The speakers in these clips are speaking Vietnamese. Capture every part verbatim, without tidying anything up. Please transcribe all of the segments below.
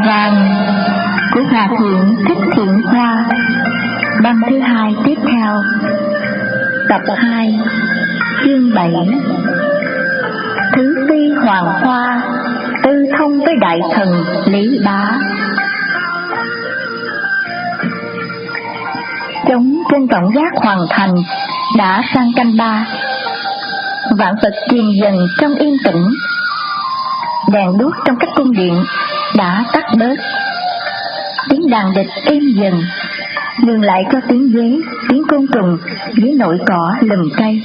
vàng của Hòa Thượng Thích Thiện Hoa. Băng thứ hai tiếp theo. Tập hai, chương bảy. Thứ Phi Hoàng Hoa tư thông với đại thần Lý Bá. Trống trên tổng giác Hoàng Thành đã sang canh ba. Vạn vật chìm dần trong yên tĩnh. Đèn đuốc trong các cung điện đã tắt bớt. Tiếng đàn địch êm dần, ngừng lại cho tiếng dế, tiếng côn trùng dưới nội cỏ lùm cây.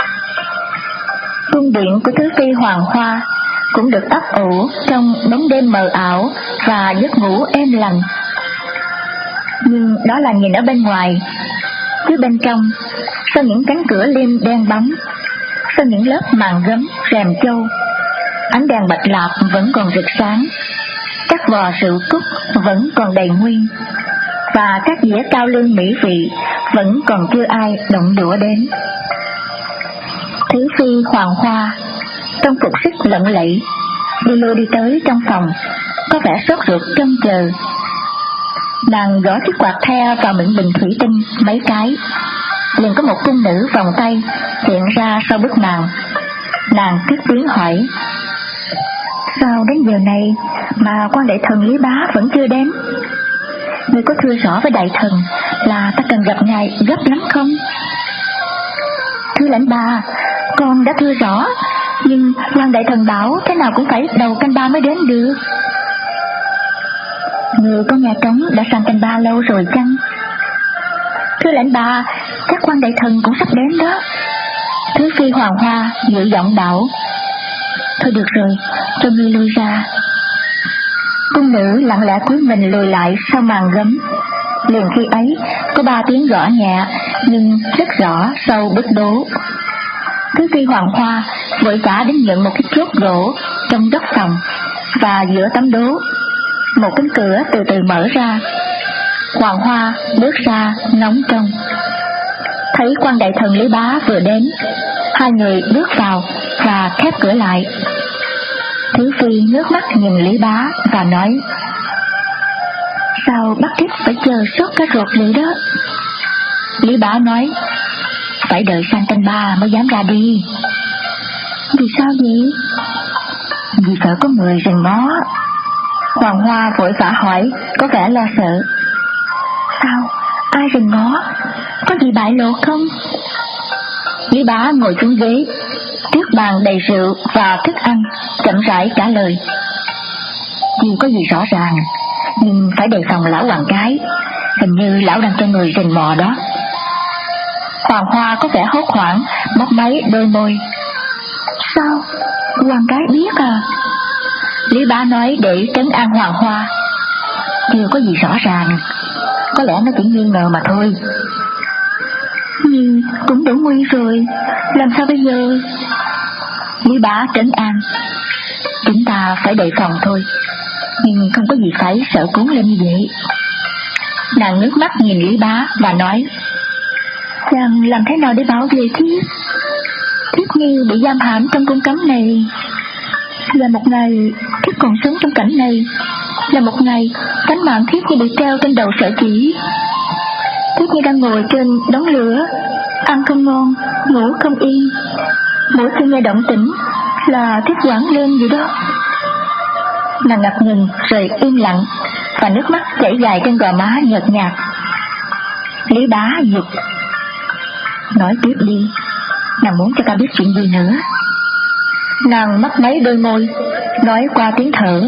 Cung điện của Thứ Phi Hoàng Hoa cũng được ấp ủ trong bóng đêm mờ ảo và giấc ngủ êm lành. Nhưng đó là nhìn ở bên ngoài, chứ bên trong, sau những cánh cửa lim đen bóng, sau những lớp màn gấm rèm châu, ánh đèn bạch lạp vẫn còn rực sáng, các vò rượu cúc vẫn còn đầy nguyên, và các dĩa cao lương mỹ vị vẫn còn chưa ai động đũa đến. Thứ Phi Hoàng Hoa trong phục sức lộng lẫy đi lui đi tới trong phòng, có vẻ sốt ruột trông chờ. Nàng gõ chiếc quạt the vào miệng bình thủy tinh mấy cái, liền có một cung nữ vòng tay hiện ra sau bức màn. Nàng cất tiếng hỏi: sao đến giờ này mà quan đại thần Lý Bá vẫn chưa đến? Ngươi có thưa rõ với đại thần là ta cần gặp ngài gấp lắm không? Thưa lãnh bà, con đã thưa rõ, nhưng quan đại thần bảo thế nào cũng phải đầu canh ba mới đến được. Người có nghe trống đã sang canh ba lâu rồi chăng? Thưa lãnh bà, chắc quan đại thần cũng sắp đến đó. Thứ Phi Hoàng Hoa dịu giọng bảo: thôi được rồi, cho ngươi lui ra. Cung nữ lặng lẽ cúi mình lùi lại sau màn gấm. Liền khi ấy có ba tiếng gõ nhẹ nhưng rất rõ sau bức đố. Thứ Phi Hoàng Hoa vội vã đến nhận một cái chốt gỗ trong góc phòng, và giữa tấm đố một cánh cửa từ từ mở ra. Hoàng Hoa bước ra ngóng trông, thấy quan đại thần Lý Bá vừa đến. Hai người bước vào và khép cửa lại. Thứ Phi ngước mắt nhìn Lý Bá và nói: sao bác thích phải chờ sốt cả ruột vậy đó? Lý Bá nói: phải đợi sang canh ba mới dám ra đi. Vì sao vậy? Vì sợ có người rình mó. Hoàng Hoa vội vã hỏi, có vẻ lo sợ: sao? Ai rình mó? Có gì bại lộ không? Lý Bá ngồi xuống ghế, trước bàn đầy rượu và thức ăn, chậm rãi trả lời: chưa có gì rõ ràng, nhưng phải đề phòng lão hoàng cái. Hình như lão đang cho người rình mò đó. Hoàng Hoa có vẻ hốt hoảng, mấp máy đôi môi: sao? Hoàng cái biết à? Lý Bá nói để trấn an Hoàng Hoa: chưa có gì rõ ràng, có lẽ nó chỉ nghi ngờ mà thôi. Nhưng cũng đủ nguy rồi, làm sao bây giờ? Lý Bá trấn an: chúng ta phải đề phòng thôi, nhưng không có gì phải sợ cuốn lên như vậy. Nàng ngước mắt nhìn Lý Bá và nói: chàng làm thế nào để bảo vệ Thiếp? Thiếp như bị giam hãm trong cung cấm này. Là một ngày Thiếp còn sống trong cảnh này, là một ngày cánh mạng Thiếp như bị treo trên đầu sợi chỉ. Thiếp như đang ngồi trên đống lửa, ăn không ngon, ngủ không yên. Mỗi khi nghe động tĩnh là Thiếp hoảng lên vậy đó. Nàng ngập ngừng rồi im lặng, và nước mắt chảy dài trên gò má nhợt nhạt. Lý Bá giục: nói tiếp đi, nàng muốn cho ta biết chuyện gì nữa? Nàng mấp máy đôi môi, nói qua tiếng thở: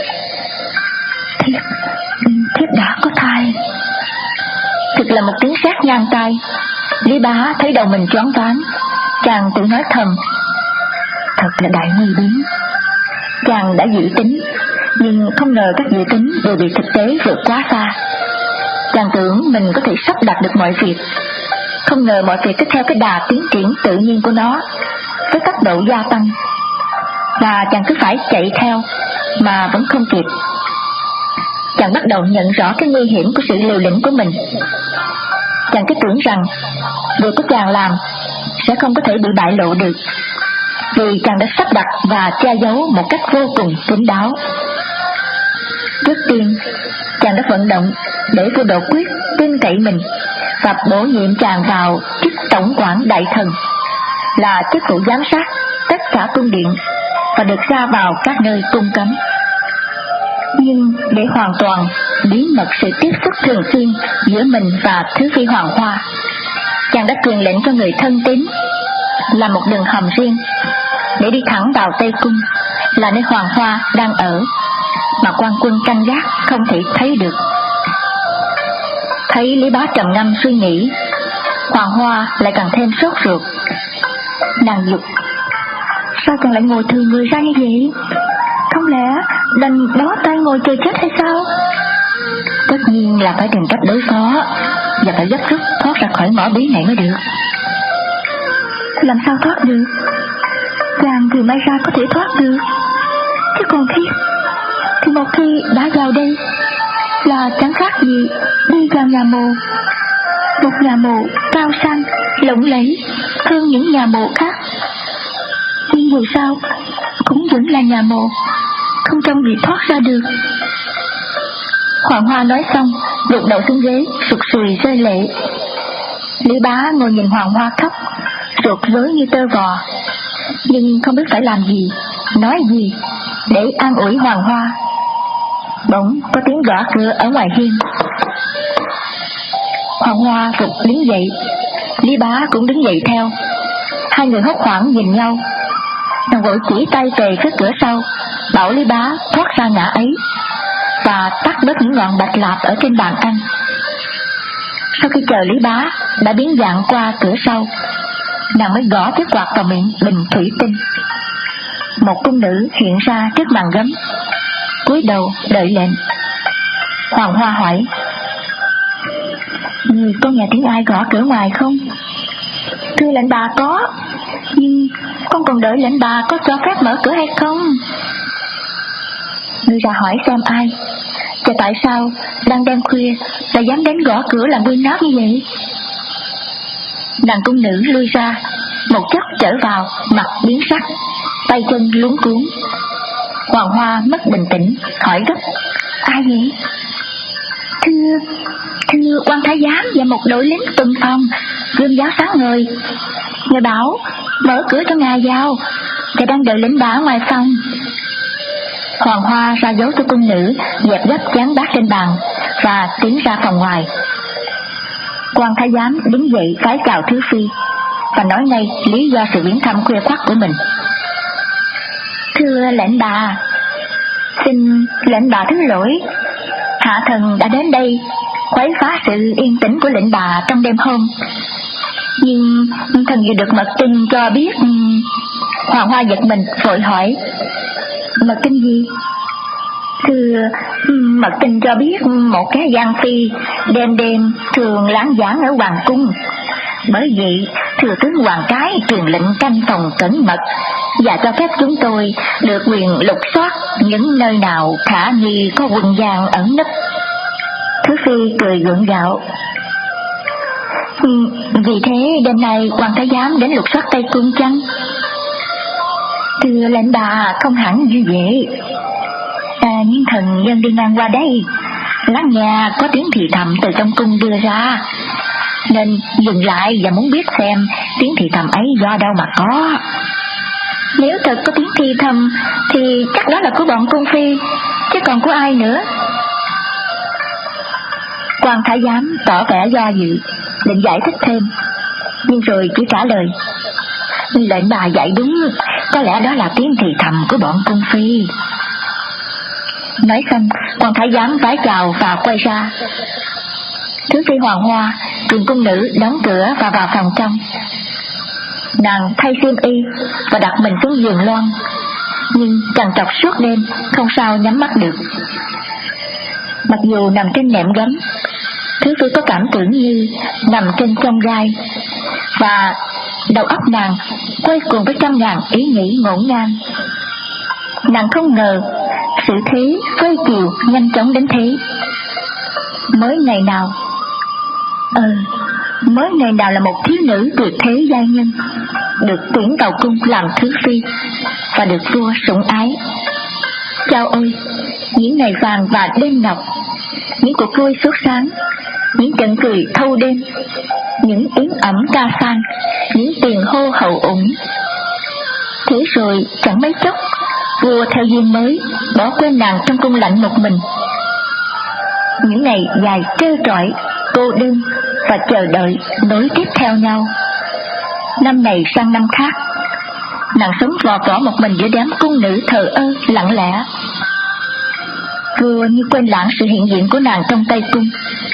Thiếp, thiếp đã có thai. Thực là một tiếng sét ngang tai. Lý Bá thấy đầu mình choáng váng, chàng tự nói thầm: thật là đại nguy biến. Chàng đã dự tính, nhưng không ngờ các dự tính đều bị thực tế vượt quá xa. Chàng tưởng mình có thể sắp đặt được mọi việc, không ngờ mọi việc cứ theo cái đà tiến triển tự nhiên của nó, với tốc độ gia tăng, và chàng cứ phải chạy theo mà vẫn không kịp. Chàng bắt đầu nhận rõ cái nguy hiểm của sự liều lĩnh của mình. Chàng cứ tưởng rằng việc của chàng làm sẽ không có thể bị bại lộ được, vì chàng đã sắp đặt và che giấu một cách vô cùng kín đáo. Trước tiên, chàng đã vận động để vua Đỗ Quyết tin cậy mình và bổ nhiệm chàng vào chức tổng quản đại thần, là chức vụ giám sát tất cả cung điện và được ra vào các nơi cung cấm. Nhưng để hoàn toàn bí mật sự tiếp xúc thường xuyên giữa mình và Thứ Phi Hoàng Hoa, chàng đã truyền lệnh cho người thân tín làm một đường hầm riêng để đi thẳng vào Tây Cung, là nơi Hoàng Hoa đang ở, mà quan quân canh gác không thể thấy được. Thấy Lý Bá trầm ngâm suy nghĩ, Hoàng Hoa lại càng thêm sốt ruột. Nàng dục: sao chàng lại ngồi thừa người ra như vậy? Không lẽ đành bó tay ngồi chờ chết hay sao? Tất nhiên là phải tìm cách đối phó, và phải gấp rút thoát ra khỏi ngõ bí này mới được. Làm sao thoát được? Chàng từ may ra có thể thoát được, chứ còn thiết thì một khi đã vào đây là chẳng khác gì đi vào nhà mồ. Một nhà mồ cao sang lộng lẫy hơn những nhà mồ khác, nhưng dù sao cũng vẫn là nhà mồ, không trông gì thoát ra được. Hoàng Hoa nói xong, gục đầu xuống ghế, sụt sùi rơi lệ. Lý Bá ngồi nhìn Hoàng Hoa khóc, ruột rối như tơ vò, nhưng không biết phải làm gì, nói gì để an ủi Hoàng Hoa. Bỗng có tiếng gõ cửa ở ngoài hiên. Hoàng Hoa vụt đứng dậy, Lý Bá cũng đứng dậy theo. Hai người hốt hoảng nhìn nhau. Nàng vội chỉ tay về phía cửa sau, bảo Lý Bá thoát ra ngã ấy và tắt bớt những ngọn bạch lạp ở trên bàn ăn. Sau khi chờ Lý Bá đã biến dạng qua cửa sau, nàng mới gõ chiếc quạt vào miệng bình thủy tinh. Một cung nữ hiện ra trước màn gấm, cúi đầu đợi lệnh. Hoàng Hoa hỏi: người có nghe tiếng ai gõ cửa ngoài không? Thưa lệnh bà có, nhưng con còn đợi lệnh bà có cho phép mở cửa hay không. Ngươi ra hỏi xem ai, và tại sao đang đêm khuya lại dám đến gõ cửa làm nguyên nát như vậy? Nàng cung nữ lui ra, một chốc trở vào, mặt biến sắc, tay chân luống cuống. Hoàng Hoa mất bình tĩnh, hỏi gấp: ai vậy? Thưa, thưa quan thái giám và một đội lính tuần phòng, gươm giáo sáng ngời. Người bảo mở cửa cho ngài vào, và đang đợi lệnh bà ngoài phòng. Hoàng Hoa ra dấu cho cung nữ dẹp gấp chén bát trên bàn và tiến ra phòng ngoài. Quan thái giám đứng dậy phái chào Thứ Phi và nói ngay lý do sự viếng thăm khuya khoắt của mình. Thưa lệnh bà, xin lệnh bà thứ lỗi, hạ thần đã đến đây quấy phá sự yên tĩnh của lệnh bà trong đêm hôm, nhưng thần vừa được mật tin cho biết. Hoàng Hoa giật mình vội hỏi: mật tin gì? Thưa, mật tin cho biết một cái gian phi đêm đêm thường lãng giảng ở hoàng cung. Bởi vậy thừa tướng hoàng cái truyền lệnh canh phòng cẩn mật và cho phép chúng tôi được quyền lục soát những nơi nào khả nghi có quần vàng ẩn nấp. Thứ Phi cười gượng gạo: vì thế đêm nay quan thái giám đến lục soát Tây Cung chăng? Thưa lệnh bà, không hẳn như vậy. À, nhưng thần nhân đi ngang qua đây, lắng nghe có tiếng thì thầm từ trong cung đưa ra, nên dừng lại và muốn biết xem tiếng thì thầm ấy do đâu mà có. Nếu thật có tiếng thì thầm thì chắc đó là của bọn cung phi, chứ còn của ai nữa. Quan thái giám tỏ vẻ do dự, định giải thích thêm, nhưng rồi chỉ trả lời: lệnh bà dạy đúng, có lẽ đó là tiếng thì thầm của bọn cung phi. Nói xong, quan thái giám vái chào và quay ra. Thứ Phi Hoàng Hoa cùng cung nữ đóng cửa và vào phòng trong. Nàng thay xiêm y và đặt mình xuống giường loan, nhưng trằn trọc suốt đêm không sao nhắm mắt được. Mặc dù nằm trên nệm gấm, Thứ Phi có cảm tưởng như nằm trên chông gai, và đầu óc nàng quay cuồng với trăm ngàn ý nghĩ ngổn ngang. Nàng không ngờ sự thế phơi chiều nhanh chóng đến thế. Mới ngày nào Ừ Mới ngày nào là một thiếu nữ tuyệt thế giai nhân, được tuyển vào cung làm Thứ Phi và được vua sủng ái. Chao ôi, những ngày vàng và đêm ngọc, những cuộc vui sốt sáng, những trận cười thâu đêm, những yến ẩm ca sang, những tiền hô hậu ủng. Thế rồi chẳng mấy chốc, vua theo duyên mới bỏ quên nàng trong cung lạnh một mình. Những ngày dài trơ trọi, cô đơn và chờ đợi nối tiếp theo nhau. Năm này sang năm khác, nàng sống vò võ một mình giữa đám cung nữ thờ ơ lặng lẽ. Vua như quên lãng sự hiện diện của nàng trong Tây Cung.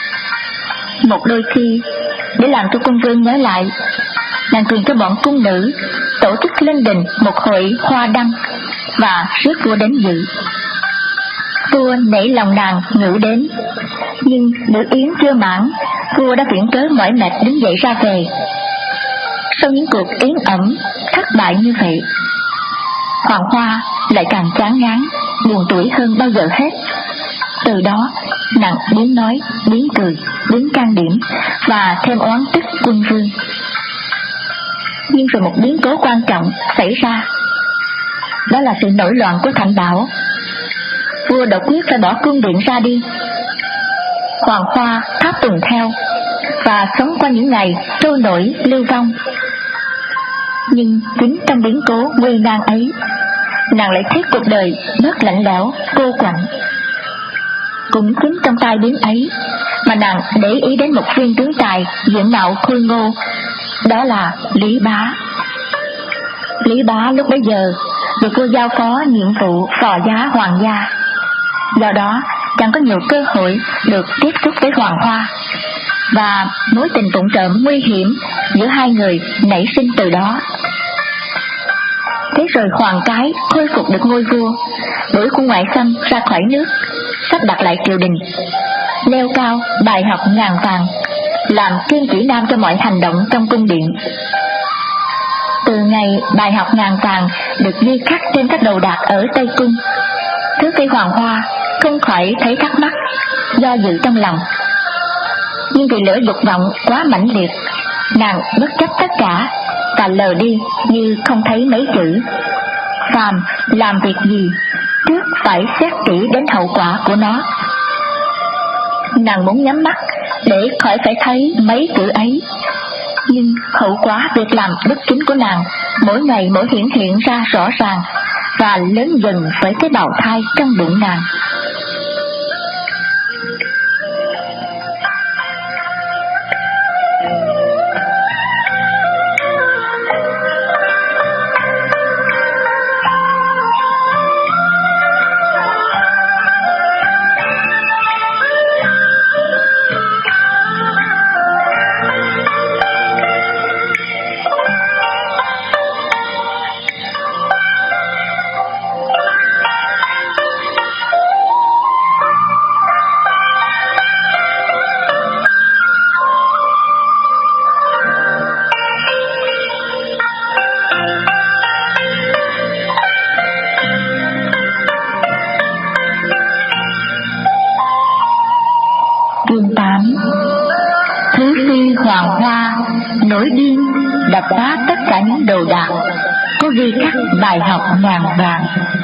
Một đôi khi, để làm cho quân vương nhớ lại, nàng thường cho bọn cung nữ tổ chức lên đình một hội hoa đăng và rước vua đến dự. Vua nể lòng nàng ngự đến, nhưng bữa yến chưa mãn, vua đã viễn cớ mỏi mệt đứng dậy ra về. Sau những cuộc yến ẩm thất bại như vậy, Hoàng Hoa lại càng chán ngán, buồn tủi hơn bao giờ hết. Từ đó nàng biến nói, biến cười, biến can điểm và thêm oán tức quân vương. Nhưng rồi một biến cố quan trọng xảy ra, đó là sự nổi loạn của Thạnh Bảo. Vua độc quyết phải bỏ cung điện ra đi. Hoàng Hoa tháp tùng theo và sống qua những ngày trôi nổi lưu vong. Nhưng chính trong biến cố nguy nan ấy, nàng lại thấy cuộc đời bớt lạnh lẽo, cô quạnh. Cũng chính trong tai biến ấy mà nàng để ý đến một viên tướng tài diện mạo khôi ngô, đó là Lý Bá. Lý Bá lúc bấy giờ được vua giao phó nhiệm vụ phò giá hoàng gia, do đó chẳng có nhiều cơ hội được tiếp xúc với Hoàng Hoa, và mối tình vụng trộm nguy hiểm giữa hai người nảy sinh từ đó. Thế rồi Hoàng Cái khôi phục được ngôi vua, đuổi quân ngoại xâm ra khỏi nước, sắp đặt lại triều đình, nêu cao bài học ngàn vàng, làm kim chỉ nam cho mọi hành động trong cung điện. Từ ngày bài học ngàn vàng được ghi khắc trên các đồ đạc ở Tây Cung, Thứ Phi Hoàng Hoa không khỏi thấy thắc mắc, do dự trong lòng. Nhưng vì lửa dục vọng quá mãnh liệt, nàng bất chấp tất cả và lờ đi như không thấy mấy chữ: phàm làm việc gì, trước phải xét kỹ đến hậu quả của nó. Nàng muốn nhắm mắt để khỏi phải thấy mấy chữ ấy, nhưng hậu quả việc làm bất chính của nàng mỗi ngày mỗi hiển hiện ra rõ ràng và lớn dần với cái bào thai trong bụng nàng. Nổi điên đập phá tất cả những đồ đạc có ghi khắc bài học ngàn vàng.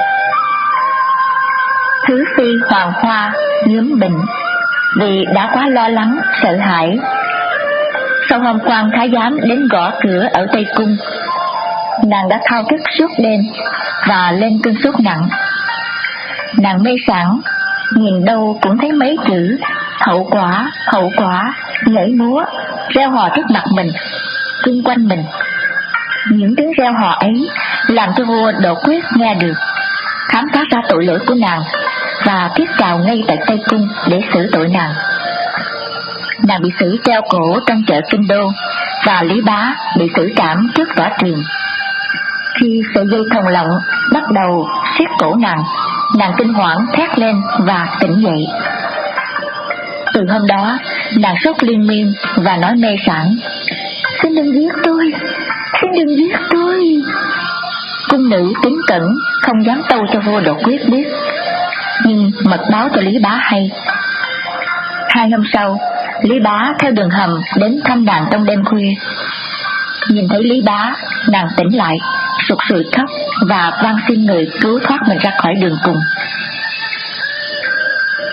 Thứ Phi Hoàng Hoa nhuốm bệnh vì đã quá lo lắng sợ hãi. Sau hôm quan thái giám đến gõ cửa ở Tây Cung, nàng đã thao thức suốt đêm và lên cơn sốt nặng. Nàng mê sảng, nhìn đâu cũng thấy mấy chữ hậu quả, hậu quả nhảy múa reo hò trước mặt mình, xung quanh mình. Những tiếng reo hò ấy làm cho vua Đỗ Quyết nghe được, khám phá ra tội lỗi của nàng và thiết trào ngay tại Tây Cung để xử tội nàng. Nàng bị xử treo cổ trong chợ Kinh Đô, và Lý Bá bị xử trảm trước võ trường. Khi sợi dây thòng lọng bắt đầu siết cổ nàng, nàng kinh hoảng thét lên và tỉnh dậy. Từ hôm đó, nàng sốt liên miên và nói mê sảng: "Xin đừng giết tôi, xin đừng giết tôi." Cung nữ kính cẩn không dám tâu cho vua Đỗ Quyết biết, nhưng mật báo cho Lý Bá hay. Hai hôm sau, Lý Bá theo đường hầm đến thăm nàng trong đêm khuya. Nhìn thấy Lý Bá, nàng tỉnh lại, sụt sùi khóc và van xin người cứu thoát mình ra khỏi đường cùng.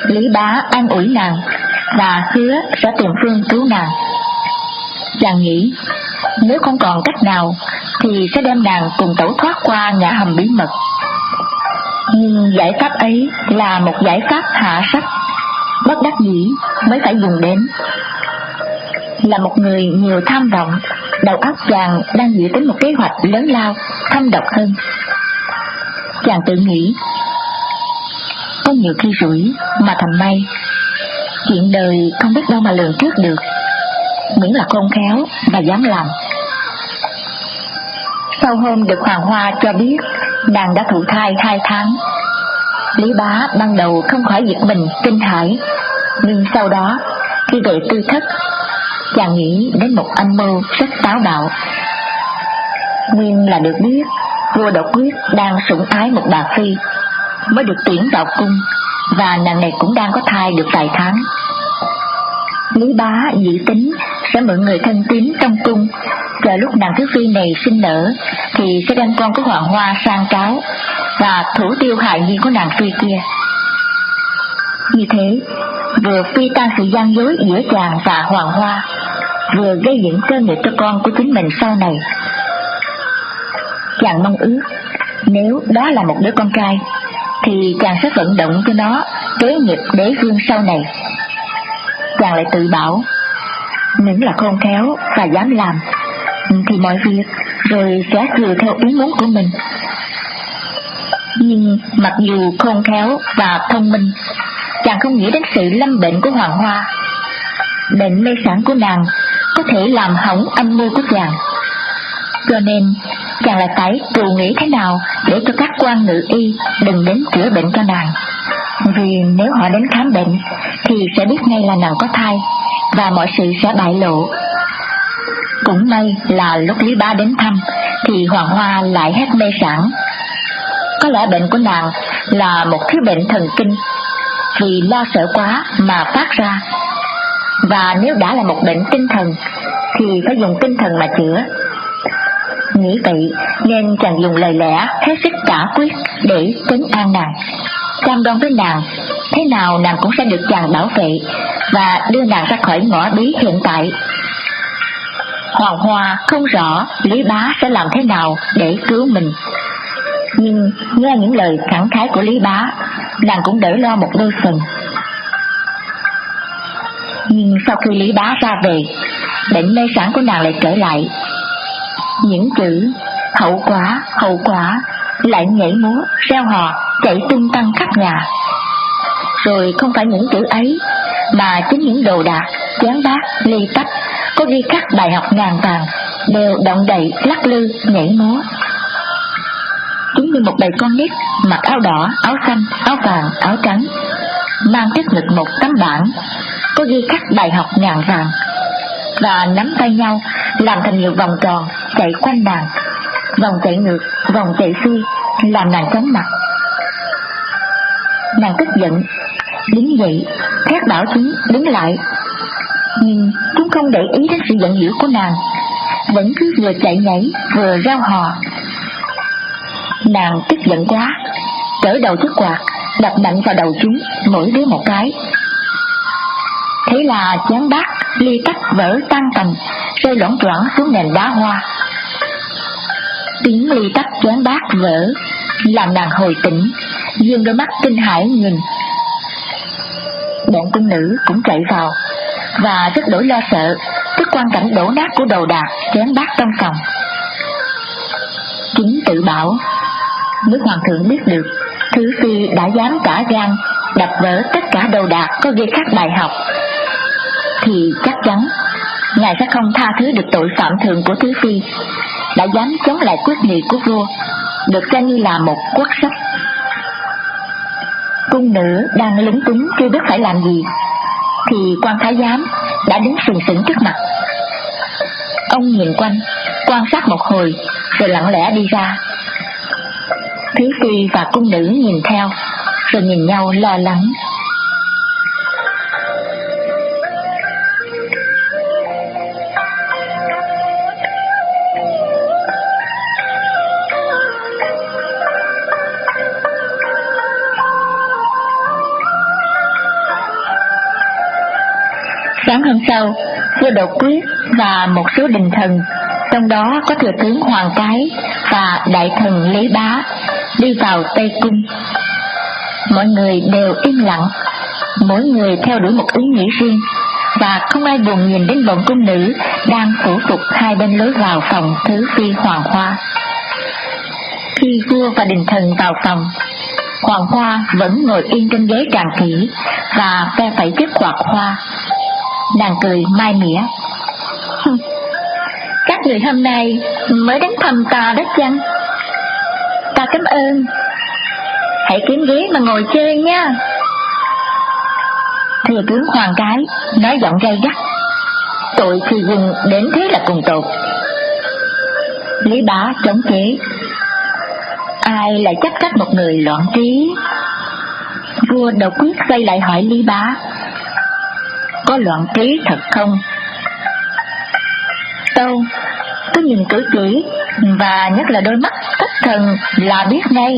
Lý Bá an ủi nàng và hứa sẽ tìm phương cứu nàng. Chàng nghĩ nếu không còn cách nào thì sẽ đem nàng cùng tẩu thoát qua ngã hầm bí mật. Nhưng giải pháp ấy là một giải pháp hạ sách, bất đắc dĩ mới phải dùng đến. Là một người nhiều tham vọng, đầu óc chàng đang dự tính một kế hoạch lớn lao, thâm độc hơn. Chàng tự nghĩ, có nhiều khi rủi mà thành may, chuyện đời không biết đâu mà lường trước được, miễn là khôn khéo và dám làm. Sau hôm được Hoàng Hoa cho biết nàng đã thụ thai hai tháng, Lý Bá ban đầu không khỏi giật mình kinh hãi, nhưng sau đó khi về tư thất, chàng nghĩ đến một âm mưu rất táo bạo. Nguyên là được biết vua Độc Quyết đang sủng ái một bà phi, mới được tuyển vào cung, và nàng này cũng đang có thai được vài tháng. Lý Bá dự tính sẽ mượn người thân tín trong cung, chờ lúc nàng thứ phi này sinh nở thì sẽ đem con của Hoàng Hoa sang cáo và thủ tiêu hại nhi của nàng phi kia. Như thế vừa phi tan sự gian dối giữa chàng và Hoàng Hoa, vừa gây dựng cơ nghiệp cho con của chính mình sau này. Chàng mong ước nếu đó là một đứa con trai thì chàng sẽ vận động cho nó kế nghiệp đế vương sau này. Chàng lại tự bảo nếu là khôn khéo và dám làm thì mọi việc rồi sẽ chiều theo ý muốn của mình. Nhưng mặc dù khôn khéo và thông minh, chàng không nghĩ đến sự lâm bệnh của Hoàng Hoa. Bệnh mê sản của nàng có thể làm hỏng âm mưu của chàng, cho nên chàng lại phải trù nghĩ thế nào để cho các quan ngự y đừng đến chữa bệnh cho nàng. Vì nếu họ đến khám bệnh thì sẽ biết ngay là nàng có thai, và mọi sự sẽ bại lộ. Cũng may là lúc Lý Bá đến thăm thì Hoàng Hoa lại hết mê sản. Có lẽ bệnh của nàng là một thứ bệnh thần kinh, vì lo sợ quá mà phát ra. Và nếu đã là một bệnh tinh thần thì phải dùng tinh thần mà chữa. Nghĩ vậy nên chàng dùng lời lẽ hết sức quả quyết để trấn an nàng, cam đoan với nàng thế nào nàng cũng sẽ được chàng bảo vệ và đưa nàng ra khỏi ngõ bí hiện tại. Hoàng Hoa không rõ Lý Bá sẽ làm thế nào để cứu mình, nhưng nghe những lời khẳng khái của Lý Bá, nàng cũng đỡ lo một đôi phần. Nhưng sau khi Lý Bá ra về, bệnh mê sản của nàng lại trở lại. Những chữ hậu quả, hậu quả lại nhảy múa, reo hò, chạy tung tăng khắp nhà. Rồi không phải những chữ ấy, mà chính những đồ đạc, chén bát, ly tách có ghi khắc bài học ngàn vàng đều động đậy, lắc lư, nhảy múa. Chúng như một bầy con nít mặc áo đỏ, áo xanh, áo vàng, áo trắng, mang trước ngực một tấm bảng có ghi khắc bài học ngàn vàng, và nắm tay nhau làm thành nhiều vòng tròn chạy quanh nàng, vòng chạy ngược, vòng chạy xuôi, làm nàng chóng mặt. Nàng tức giận, đứng dậy thét bảo chúng đứng lại, nhưng chúng không để ý đến sự giận dữ của nàng, vẫn cứ vừa chạy nhảy vừa reo hò. Nàng tức giận quá, trở đầu chiếc quạt đập mạnh vào đầu chúng mỗi đứa một cái. Thế là chén bát, ly tách vỡ tan tành, rơi loảng choảng xuống nền đá hoa. Tiếng ly tách chén bát vỡ làm nàng hồi tỉnh, dương đôi mắt kinh hãi nhìn. Bọn cung nữ cũng chạy vào và rất đổi lo sợ trước quan cảnh đổ nát của đồ đạc chén bát trong phòng. Chúng tự bảo nếu hoàng thượng biết được thứ phi đã dám cả gan đập vỡ tất cả đồ đạc có ghi khắc bài học thì chắc chắn ngài sẽ không tha thứ được tội phạm thường của thứ phi đã dám chống lại quyết nghị của vua, được xem như là một quốc sách. Cung nữ đang lúng túng chưa biết phải làm gì thì quan thái giám đã đứng sừng sững trước mặt. Ông nhìn quanh quan sát một hồi rồi lặng lẽ đi ra. Thứ phi và cung nữ nhìn theo rồi nhìn nhau lo lắng. Sáng hôm sau, vua Đột Quyết và một số đình thần, trong đó có thừa tướng Hoàng Cái và đại thần Lý Bá, đi vào Tây Cung. Mọi người đều im lặng, mỗi người theo đuổi một ý nghĩ riêng, và không ai buồn nhìn đến bọn cung nữ đang phủ phục hai bên lối vào phòng thứ phi Hoàng Hoa. Khi vua và đình thần vào phòng, Hoàng Hoa vẫn ngồi yên trên ghế tràng kỹ và phe phẩy chiếc quạt hoa. Nàng cười mai mỉa: "Các người hôm nay mới đến thăm ta đó chăng? Ta cảm ơn. Hãy kiếm ghế mà ngồi chơi nha." Thừa tướng Hoàng Cái nói giọng gay gắt: "Tội thì quân đến thế là cùng tột." Lý Bá chống chế: "Ai lại chấp trách một người loạn trí?" Vua Đột Quyết quay lại hỏi Lý Bá: "Có loạn trí thật không?" "Tâu, tôi nhìn cử chỉ và nhất là đôi mắt thất thần là biết ngay."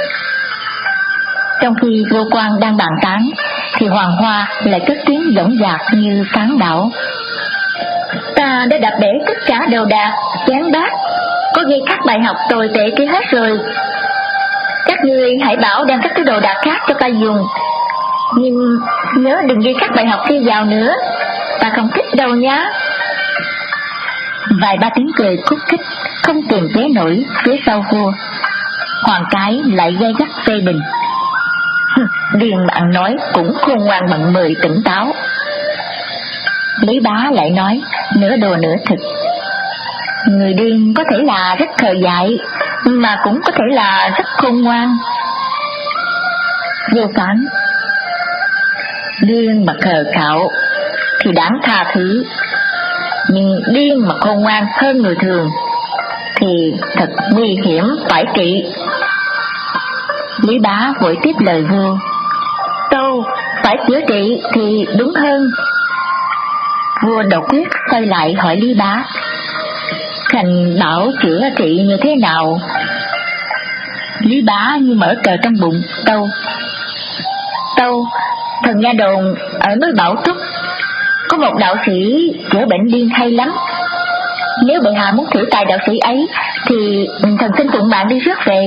Trong khi vua quan đang bàn tán, thì Hoàng Hoa lại cất tiếng dõng dạc như phán đảo: "Ta đã đập bể tất cả đồ đạc, chén bát, có ghi các bài học tồi tệ kia hết rồi. Các ngươi hãy bảo đem các thứ đồ đạc khác cho ta dùng, nhưng nhớ đừng ghi các bài học kia vào nữa, ta không thích đâu nhá." Vài ba tiếng cười khúc khích không kiềm chế nổi phía sau vua. Hoàng Cái lại gay gắt phê bình: "Điên mà ăn nói cũng khôn ngoan bằng mười tỉnh táo." Lý Bá lại nói nửa đùa nửa thực: "Người điên có thể là rất khờ dại, mà cũng có thể là rất khôn ngoan." Vô phán: "Điên mà khờ khạo thì đáng tha thứ, nhưng điên mà khôn ngoan hơn người thường thì thật nguy hiểm phải trị." Lý Bá vội tiếp lời vua: "Tâu, phải chữa trị thì đúng hơn." Vua Đột Quyết quay lại hỏi Lý Bá: "Khanh bảo chữa trị như thế nào?" Lý Bá như mở cờ trong bụng tâu: "Tâu, thần nghe đồn ở núi Bảo Trúc có một đạo sĩ chữa bệnh điên hay lắm. Nếu bệ hạ muốn thử tài đạo sĩ ấy thì thần xin thuận mạng đi rước về."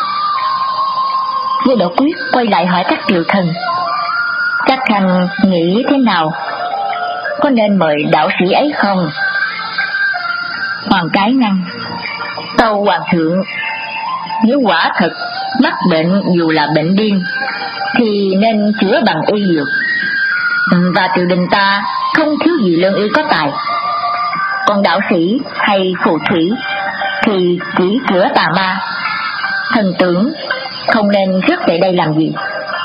Vua Đột Quyết quay lại hỏi các triều thần: "Các khanh nghĩ thế nào? Có nên mời đạo sĩ ấy không?" Hoàng Cái ngăn: "Tâu hoàng thượng, nếu quả thật mắc bệnh dù là bệnh điên thì nên chữa bằng y dược, và triều đình ta không thiếu gì lương y có tài. Còn đạo sĩ hay phù thủy thì chỉ chữa tà ma, thần tưởng không nên rước về đây làm gì."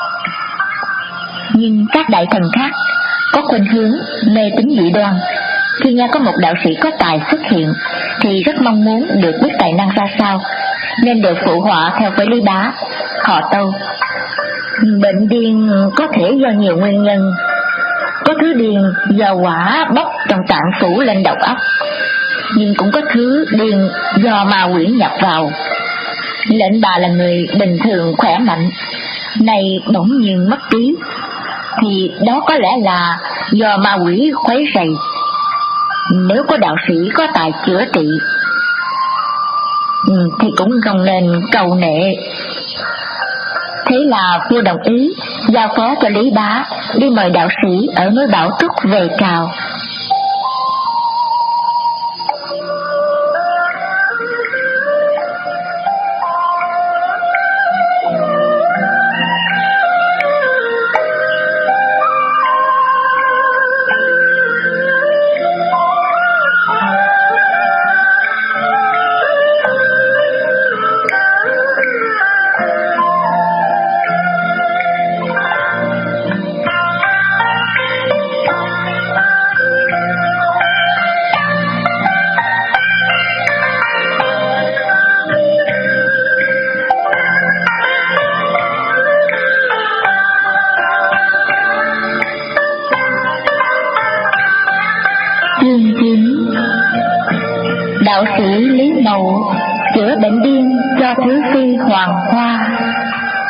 Nhưng các đại thần khác có khuynh hướng mê tín dị đoan, khi nghe có một đạo sĩ có tài xuất hiện thì rất mong muốn được biết tài năng ra sao, nên đều phụ họa theo với Lý Bá. Họ tâu: "Bệnh điên có thể do nhiều nguyên nhân. Có thứ điên do quả bốc trong tạng phủ lên đầu óc, nhưng cũng có thứ điên do ma quỷ nhập vào. Lệnh bà là người bình thường khỏe mạnh, nay bỗng nhiên mất trí, thì đó có lẽ là do ma quỷ khuấy rầy. Nếu có đạo sĩ có tài chữa trị thì cũng không nên cầu nệ." Thế là vua đồng ý giao phó cho Lý Bá đi mời đạo sĩ ở núi Bảo Trúc về chào. Chương chín. Đạo sĩ Lý Mậu chữa bệnh điên cho thứ phi Hoàng Hoa.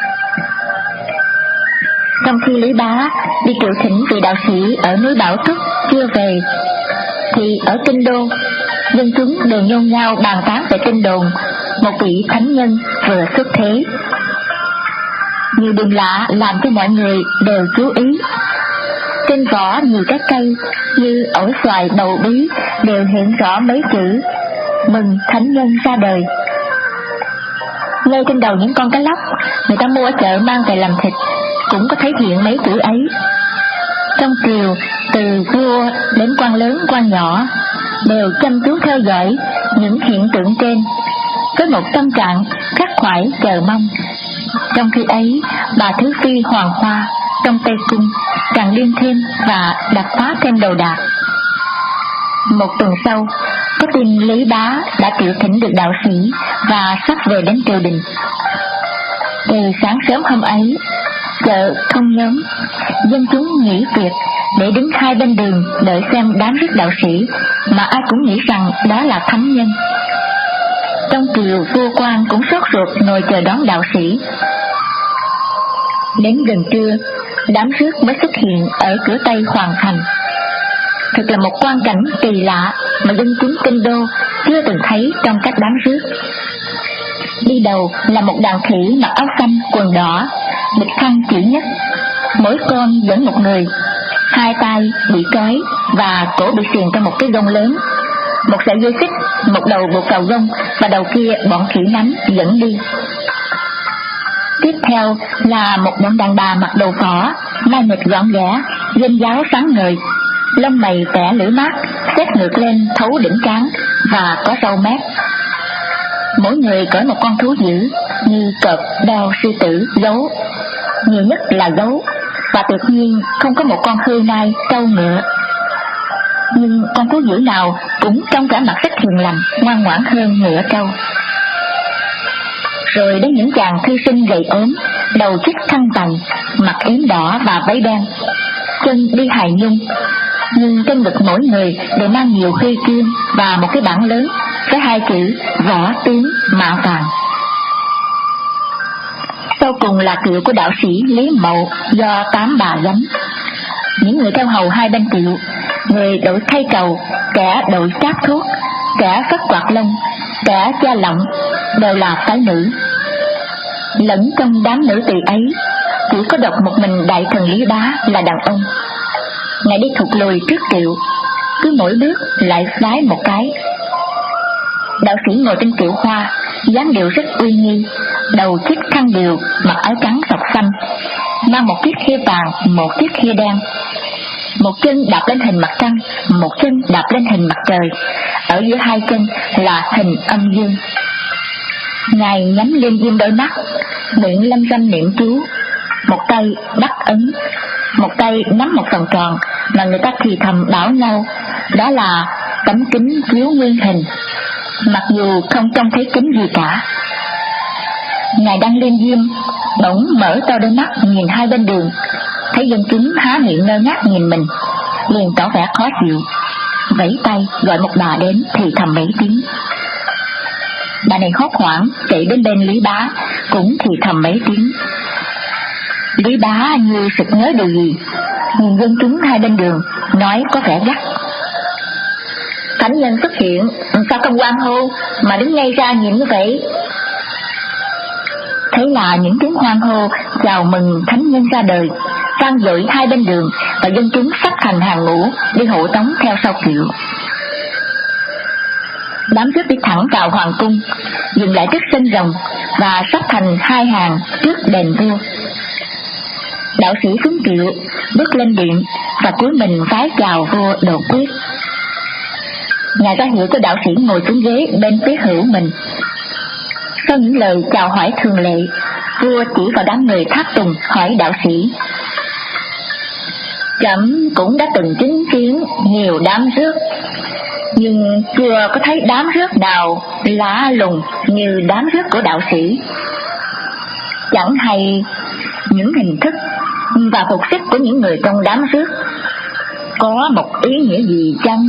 Trong khi Lý Bá đi triệu thỉnh vị đạo sĩ ở núi Bảo Trúc, chưa về, thì ở kinh đô, dân chúng đều nhôn nhao bàn tán về tin đồn một vị thánh nhân vừa xuất thế. Nhiều đường lạ làm cho mọi người đều chú ý. Trên vỏ nhiều cái cây như ổi xoài, bầu bí đều hiện rõ mấy chữ mừng thánh nhân ra đời. Ngay trên đầu những con cá lóc người ta mua ở chợ mang về làm thịt cũng có thấy hiện mấy chữ ấy. Trong triều, từ vua đến quan lớn quan nhỏ đều chăm chú theo dõi những hiện tượng trên với một tâm trạng khắc khoải chờ mong. Trong khi ấy, bà Thứ Phi Hoàng Hoa trong Tây Cung càng điên thêm và đặt phá thêm đồ đạc. Một tuần sau, có tin Lý Bá đã triệu thỉnh được đạo sĩ và sắp về đến triều đình. Từ sáng sớm hôm ấy, chợ không nhóm, dân chúng nghỉ việc để đứng hai bên đường đợi xem đám rước đạo sĩ mà ai cũng nghĩ rằng đó là thánh nhân. Trong triều, vua quan cũng sốt ruột ngồi chờ đón đạo sĩ. Đến gần trưa, đám rước mới xuất hiện ở cửa Tây Hoàng Thành. Thật là một quang cảnh kỳ lạ mà dân chúng kinh đô chưa từng thấy trong các đám rước. Đi đầu là một đàn khỉ mặc áo xanh quần đỏ, bịch khăn chữ nhất, mỗi con dẫn một người, hai tay bị trói và cổ bị xiềng trong một cái gông lớn, một sợi dây xích, một đầu buộc vào gông và đầu kia bọn khỉ nắm dẫn đi. Tiếp theo là một bọn đàn bà mặc đồ phỏ, mai nịch gọn ghẽ, vênh váo sáng ngời, lông mày tẻ lưỡi mát, xếp ngược lên thấu đỉnh trán và có râu mép. Mỗi người cởi một con thú dữ như cọp, đao, sư tử, gấu, nhiều nhất là gấu, và tuyệt nhiên không có một con hươu nai, trâu, ngựa. Nhưng con thú dữ nào cũng trong cả mặt rất hiền lành, ngoan ngoãn hơn ngựa, trâu. Rồi đến những chàng thư sinh gầy ốm, đầu chích khăn tành, mặc yếm đỏ và váy đen, chân đi hài nhung, nhưng trên ngực mỗi người đều mang nhiều huy chương và một cái bảng lớn với hai chữ võ tướng mạ vàng. Sau cùng là kiệu của đạo sĩ Lý Mậu do tám bà gánh. Những người theo hầu hai bên kiệu, người đội khay trầu, kẻ đội chát thuốc, kẻ phất quạt lông, kẻ cha lọng, đều là phái nữ. Lẫn trong đám nữ tỳ ấy, chỉ có độc một mình đại thần Lý Bá là đàn ông. Ngài đi thụt lùi trước kiệu, cứ mỗi bước lại vái một cái. Đạo sĩ ngồi trên kiệu hoa, dáng điệu rất uy nghi, đầu chích khăn điều, mặc áo trắng sọc xanh, mang một chiếc khia vàng, một chiếc khia đen. Một chân đạp lên hình mặt trăng, một chân đạp lên hình mặt trời, ở giữa hai chân là hình âm dương. Ngài nhắm lên diêm đôi mắt, miệng lâm râm niệm chú, một tay đắc ấn, một tay nắm một vòng tròn mà người ta thì thầm bảo nhau đó là tấm kính chiếu nguyên hình, mặc dù không trông thấy kính gì cả. Ngài đang lên diêm, bỗng mở to đôi mắt nhìn hai bên đường, thấy dân chúng há miệng ngơ ngác nhìn mình, liền tỏ vẻ khó chịu, vẫy tay gọi một bà đến thì thầm mấy tiếng. Bà này hốt hoảng chạy đến bên Lý Bá, cũng thì thầm mấy tiếng. Lý Bá như sực nhớ điều gì, nhìn dân chúng hai bên đường, nói có vẻ gắt: Thánh nhân xuất hiện, sao không hoan hô mà đứng ngay ra nhìn như vậy? Thế là những tiếng hoan hô chào mừng thánh nhân ra đời vang dội hai bên đường, và dân chúng sắp thành hàng ngũ đi hộ tống theo sau kiệu. Đám rước đi thẳng vào hoàng cung, dừng lại trước sân rồng và sắp thành hai hàng trước đền vua. Đạo sĩ xuống kiệu, bước lên điện và cúi mình vái chào vua Đột Quyết. Ngài ra hiệu cho đạo sĩ ngồi xuống ghế bên phía hữu mình. Sau những lời chào hỏi thường lệ, vua chỉ vào đám người tháp tùng hỏi đạo sĩ: Trẫm cũng đã từng chứng kiến nhiều đám rước, nhưng chưa có thấy đám rước nào lạ lùng như đám rước của đạo sĩ. Chẳng hay những hình thức và phục sức của những người trong đám rước có một ý nghĩa gì chăng?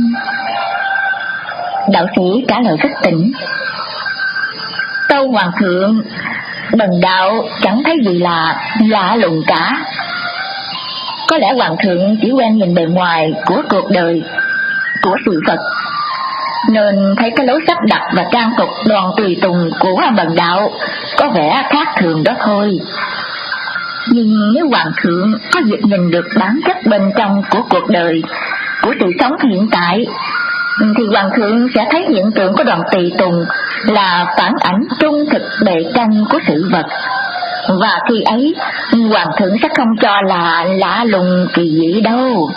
Đạo sĩ trả lời rất tỉnh: Tâu hoàng thượng, bần đạo chẳng thấy gì là lạ lùng cả. Có lẽ hoàng thượng chỉ quen nhìn bề ngoài của cuộc đời, của sự vật, nên thấy cái lối sắp đặt và trang phục đoàn tùy tùng của bần đạo có vẻ khác thường đó thôi. Nhưng nếu hoàng thượng có dịp nhìn được bản chất bên trong của cuộc đời, của sự sống hiện tại, thì hoàng thượng sẽ thấy hiện tượng của đoàn tùy tùng là phản ảnh trung thực bề trong của sự vật. Và khi ấy, hoàng thượng sẽ không cho là lạ lùng kỳ dị đâu.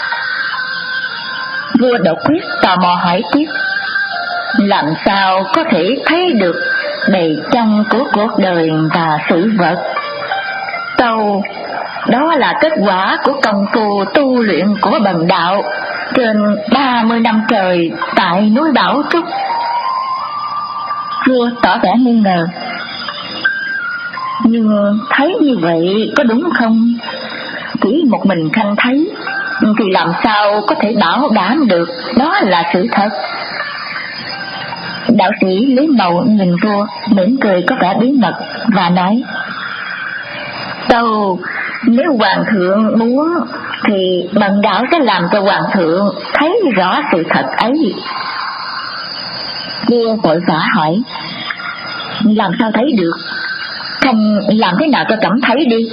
Vua Đột Quyết tò mò hỏi tiếp: làm sao có thể thấy được bề trong của cuộc đời và sự vật? Tâu: đó là kết quả của công phu tu luyện của bần đạo trên ba mươi năm trời tại núi Bảo Trúc. Vua tỏ vẻ nghi ngờ: nhưng thấy như vậy có đúng không? Chỉ một mình Khanh thấy thì làm sao có thể bảo đảm được đó là sự thật? Đạo sĩ Lý Mậu nhìn vua, mỉm cười có vẻ bí mật và nói: Tâu, nếu hoàng thượng muốn thì bần đạo sẽ làm cho hoàng thượng thấy rõ sự thật ấy. Vua vội vã hỏi: làm sao thấy được? Không làm thế nào cho cảm thấy đi.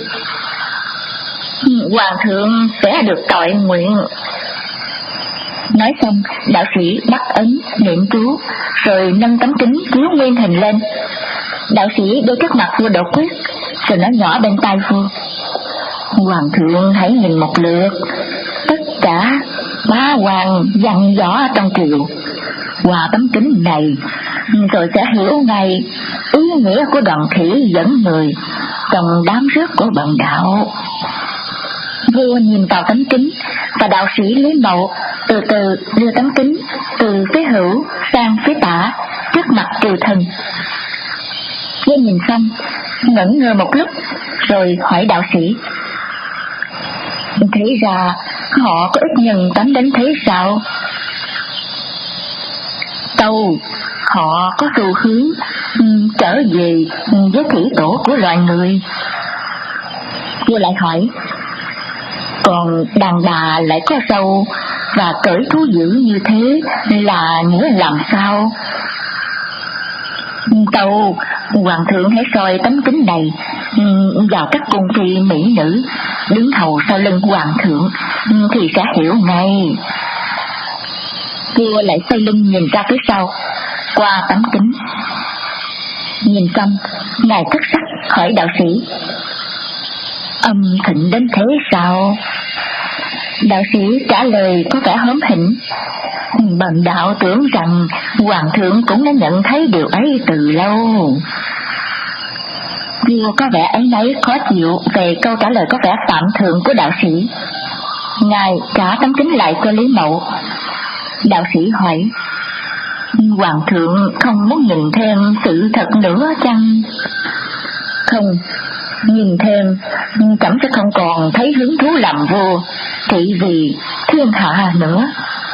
Hoàng thượng sẽ được tội nguyện. Nói xong, đạo sĩ bắt ấn niệm chú, rồi nâng tấm kính chiếu nguyên hình lên. Đạo sĩ đưa trước mặt vua Đột Quyết, rồi nói nhỏ bên tai vua: hoàng thượng hãy nhìn một lượt, tất cả bá quan dặn dò trong triều qua tấm kính này, rồi sẽ hiểu ngay ý nghĩa của đoàn khỉ dẫn người trong đám rước của bần đạo. Vua nhìn vào tấm kính, và đạo sĩ Lý Mậu từ từ đưa tấm kính từ phía hữu sang phía tả trước mặt triều thần. Vua nhìn xong, ngẩn ngơ một lúc, rồi hỏi đạo sĩ: thế ra họ có ít nhân tánh đến thế sao? Tâu, họ có xu hướng um, trở về với thủy tổ của loài người. Vua lại hỏi: còn đàn bà lại có sâu và cởi thú dữ như thế là nghĩa làm sao? Tâu, hoàng thượng hãy soi tấm kính này vào các cung phi mỹ nữ đứng hầu sau lưng hoàng thượng thì sẽ hiểu ngay. Vua lại xoay lưng nhìn ra phía sau qua tấm kính. Nhìn xong, ngài thất sắc hỏi đạo sĩ: âm thịnh đến thế sao? Đạo sĩ trả lời có vẻ hớm hỉnh: bần đạo tưởng rằng hoàng thượng cũng đã nhận thấy điều ấy từ lâu. Vua có vẻ áy náy khó chịu về câu trả lời có vẻ phạm thượng của đạo sĩ. Ngài trả tấm kính lại cho Lý Mậu. Đạo sĩ hỏi: hoàng thượng không muốn nhìn thêm sự thật nữa chăng? Không, nhìn thêm trẫm sẽ không còn thấy hứng thú làm vua trị vì thiên hạ nữa.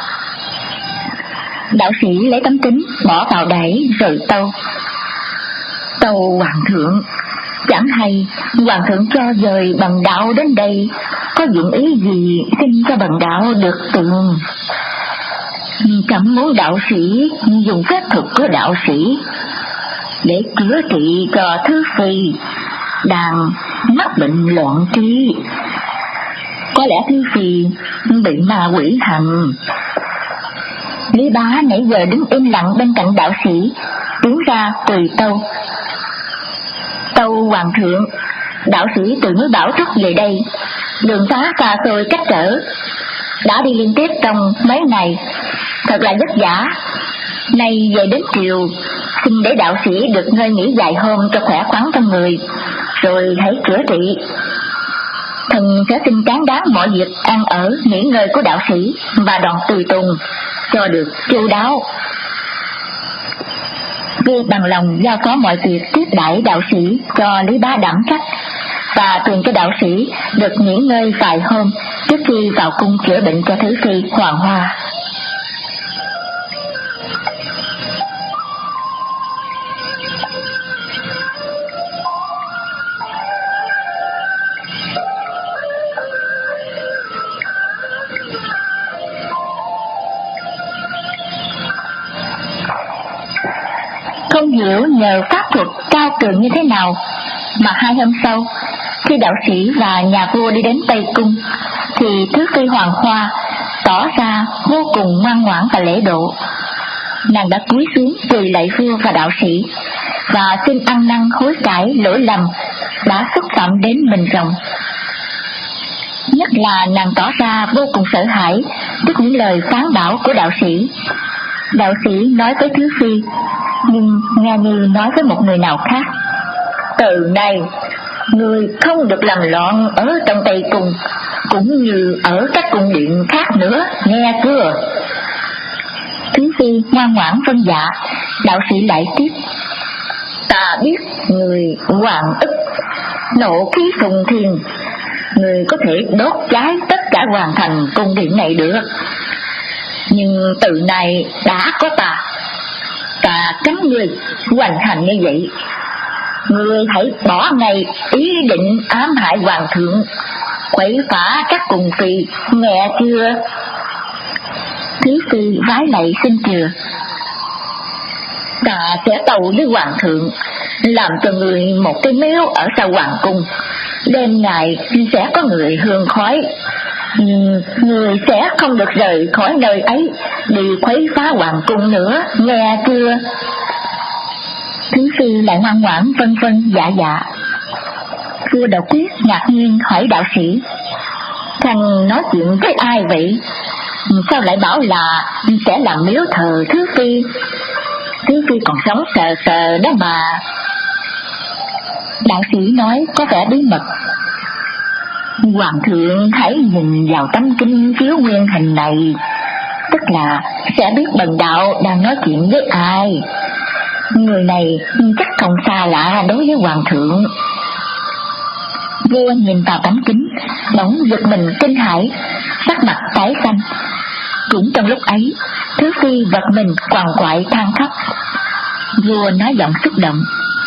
Đạo sĩ lấy tấm kính bỏ vào đẩy rồi tâu: tâu hoàng thượng, chẳng hay hoàng thượng cho dời bần đạo đến đây có dụng ý gì xin cho bần đạo được tường. Trẫm muốn đạo sĩ dùng phép thuật của đạo sĩ để chữa trị cho thứ phi đang mắc bệnh loạn trí. Có lẽ thứ phi bị ma quỷ hành. Lý Bá nãy giờ đứng im lặng bên cạnh đạo sĩ, tiến ra tùy tâu: tâu hoàng thượng, đạo sĩ từ núi Bảo Trúc về đây, đường xá xa xôi cách trở, đã đi liên tiếp trong mấy ngày, thật là vất vả. Nay về đến triều, xin để đạo sĩ được ngơi nghỉ vài hôm cho khỏe khoắn trong người, rồi hãy chữa trị. Thần sẽ xin cán đáng mọi việc ăn ở nghỉ ngơi của đạo sĩ và đoàn tùy tùng cho được chu đáo. Vua bằng lòng giao phó mọi việc tiếp đãi đạo sĩ cho Lý Bá đảm trách, và truyền cho đạo sĩ được nghỉ ngơi vài hôm trước khi vào cung chữa bệnh cho thứ phi Hoàng Hoa. không hiểu nhờ pháp thuật cao cường như thế nào mà hai hôm sau, khi đạo sĩ và nhà vua đi đến Tây Cung, thì Thứ Phi Hoàng Hoa tỏ ra vô cùng ngoan ngoãn và lễ độ. Nàng đã cúi xuống quỳ lạy vua và đạo sĩ, và xin ăn năn hối cải lỗi lầm đã xúc phạm đến mình rồng. Nhất là nàng tỏ ra vô cùng sợ hãi trước những lời phán bảo của đạo sĩ. Đạo sĩ nói với Thứ Phi, nhưng nghe như nói với một người nào khác: từ nay người không được làm loạn ở trong Tây Cung, cũng như ở các cung điện khác nữa, nghe chưa? Thứ Phi ngoan ngoãn vâng dạ. Đạo sĩ lại tiếp: ta biết người hoàng ức, nộ khí phùng thiên, người có thể đốt cháy tất cả hoàng thành cung điện này được. Nhưng từ này đã có ta, ta cấm người hoành hành như vậy. Người hãy bỏ ngay ý định ám hại hoàng thượng, quấy phá các cung phi, nghe chưa? Thứ Phi vái lạy xin chừa. Ta sẽ tâu với hoàng thượng, làm cho người một cái miếu ở sau hoàng cung, đêm ngày sẽ có người hương khói, nhưng người sẽ không được rời khỏi nơi ấy đi khuấy phá hoàng cung nữa, nghe chưa? Thứ Phi lại ngoan ngoãn vân vân dạ dạ. Vua Đậu Quyết ngạc nhiên hỏi đạo sĩ: thằng nói chuyện với ai vậy? Sao lại bảo là sẽ làm miếu thờ Thứ Phi? Thứ Phi còn sống sờ sờ đó mà. Đạo sĩ nói có vẻ bí mật: hoàng thượng hãy nhìn vào tấm kinh chiếu nguyên hình này, tức là sẽ biết bần đạo đang nói chuyện với ai. Người này chắc không xa lạ đối với hoàng thượng. Vua nhìn vào tấm kính, bỗng giật mình kinh hãi, sắc mặt tái xanh. Cũng trong lúc ấy, Thứ Phi vật mình quằn quại than khóc. Vua nói giọng xúc động: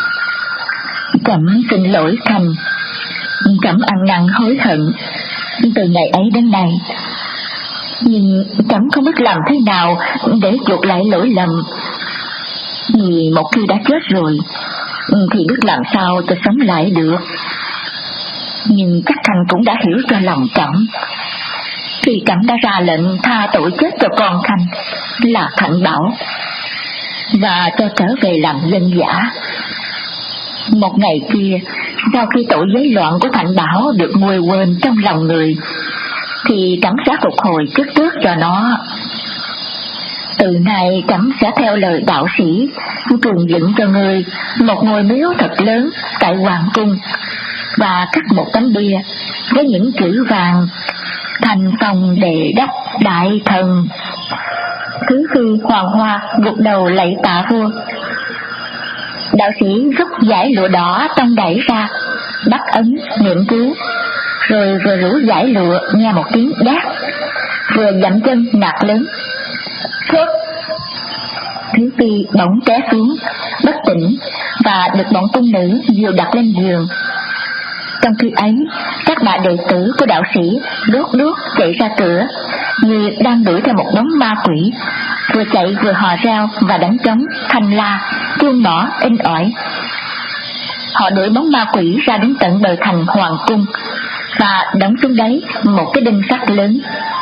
trẫm xin lỗi thành, trẫm ăn năn hối hận từ ngày ấy đến nay, nhưng trẫm không biết làm thế nào để chuộc lại lỗi lầm. Vì một khi đã chết rồi thì biết làm sao cho sống lại được. Nhưng các thành cũng đã hiểu cho lòng trẫm. Khi trẫm đã ra lệnh tha tội chết cho con Khanh là Thạnh Bảo, và cho trở về làm dân giả. Một ngày kia, sau khi tội giấy loạn của Thạnh Bảo được nguôi quên trong lòng người, thì trẫm sẽ phục hồi chức tước cho nó. Từ nay trẫm sẽ theo lời đạo sĩ trường dựng cho người một ngôi miếu thật lớn tại hoàng cung, và cắt một tấm bia với những chữ vàng: Thành Phong Đề Đốc Đại Thần. Thứ Phi Hoàng Hoa gục đầu lạy tạ vua. Đạo sĩ rút dải lụa đỏ tông đẩy ra, bắt ấn niệm chú, rồi vừa rủ dải lụa nghe một tiếng đát, vừa dậm chân nạt lớn: Xuất! Thứ Phi bỗng té xuống bất tỉnh, và được bọn cung nữ dìu đặt lên giường. Trong khi ấy, các bà đệ tử của đạo sĩ đốt đuốc chạy ra cửa, như đang đuổi theo một đống ma quỷ, vừa chạy vừa hò reo và đánh trống, thanh la, chuông mõ inh ỏi. Họ đuổi bóng ma quỷ ra đến tận bờ thành hoàng cung, và đóng xuống đấy một cái đinh sắt lớn.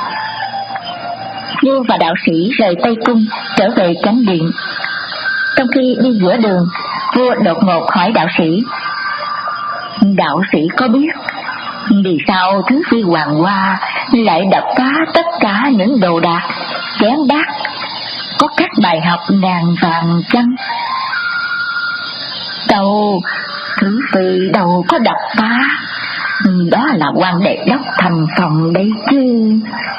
Vua và đạo sĩ rời Tây Cung trở về chánh điện. Trong khi đi giữa đường, vua đột ngột hỏi đạo sĩ: đạo sĩ có biết vì sao Thứ Phi Hoàng Hoa lại đập phá tất cả những đồ đạc, chén bát, có các bài học ngàn vàng chăng? Đâu, Thứ Phi đâu có đập phá, đó là quan Đề Đốc Thành Phòng đấy chứ.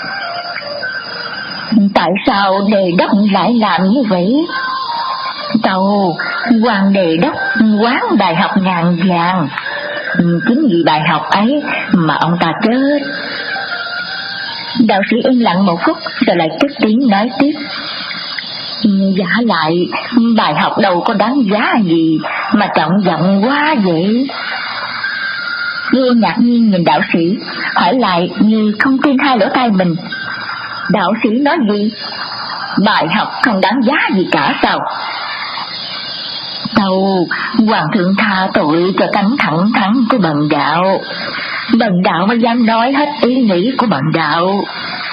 Tại sao Đề Đốc lại làm như vậy? Đâu, quan Đề Đốc quán bài học ngàn vàng, chính vì bài học ấy mà ông ta chết. Đạo sĩ im lặng một phút rồi lại cất tiếng nói tiếp: giả lại bài học đâu có đáng giá gì mà trọng vọng quá vậy? Vua ngạc nhiên nhìn đạo sĩ, hỏi lại như không tin hai lỗ tai mình: đạo sĩ nói gì? Bài học không đáng giá gì cả sao? Tâu, hoàng thượng tha tội cho tánh thẳng thắn của bần đạo. Bần đạo mới dám nói hết ý nghĩ của bần đạo.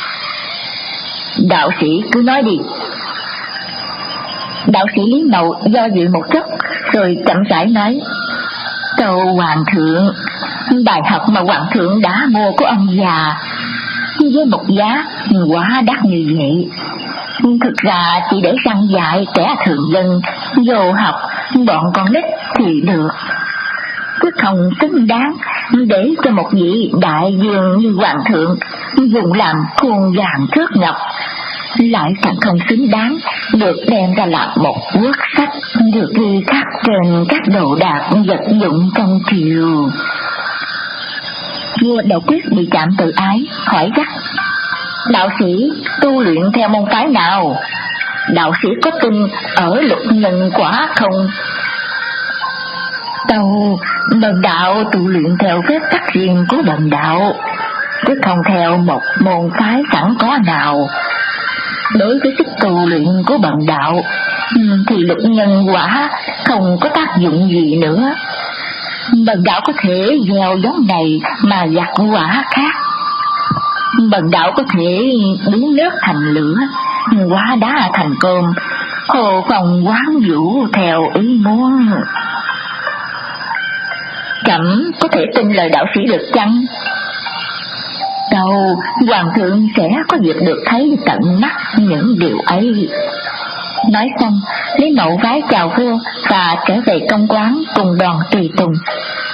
Đạo sĩ cứ nói đi. Đạo sĩ Lý Mậu do dự một chút rồi chậm rãi nói: Tâu hoàng thượng, bài học mà hoàng thượng đã mua của ông già với một giá quá đắt như vậy, thực ra chỉ để răn dạy kẻ thường dân vô học, bọn con nít thì được, quyết không xứng đáng để cho một vị đại vương như hoàng thượng dùng làm khuôn vàng thước ngọc, lại càng không xứng đáng được đem ra làm một quốc sách được ghi khắc trên các đồ đạc vật dụng trong triều. Vua Đậu Quyết bị chạm tự ái, hỏi gắt: Đạo sĩ tu luyện theo môn phái nào? Đạo sĩ có tin ở luật nhân quả không? Tâu, bần đạo tu luyện theo phép tắc riêng của bần đạo, chứ không theo một môn phái sẵn có nào. Đối với sức tu luyện của bần đạo thì luật nhân quả không có tác dụng gì nữa. Bần đạo có thể gieo giống này mà gặt quả khác. Bần đạo có thể biến nước thành lửa, hóa đá thành cơm, hồ phòng quán vũ theo ý muốn. Trẫm có thể tin lời đạo sĩ được chăng? Đâu, hoàng thượng sẽ có dịp được thấy tận mắt những điều ấy. Nói xong, Lý Mậu vái chào vua và trở về công quán cùng đoàn tùy tùng.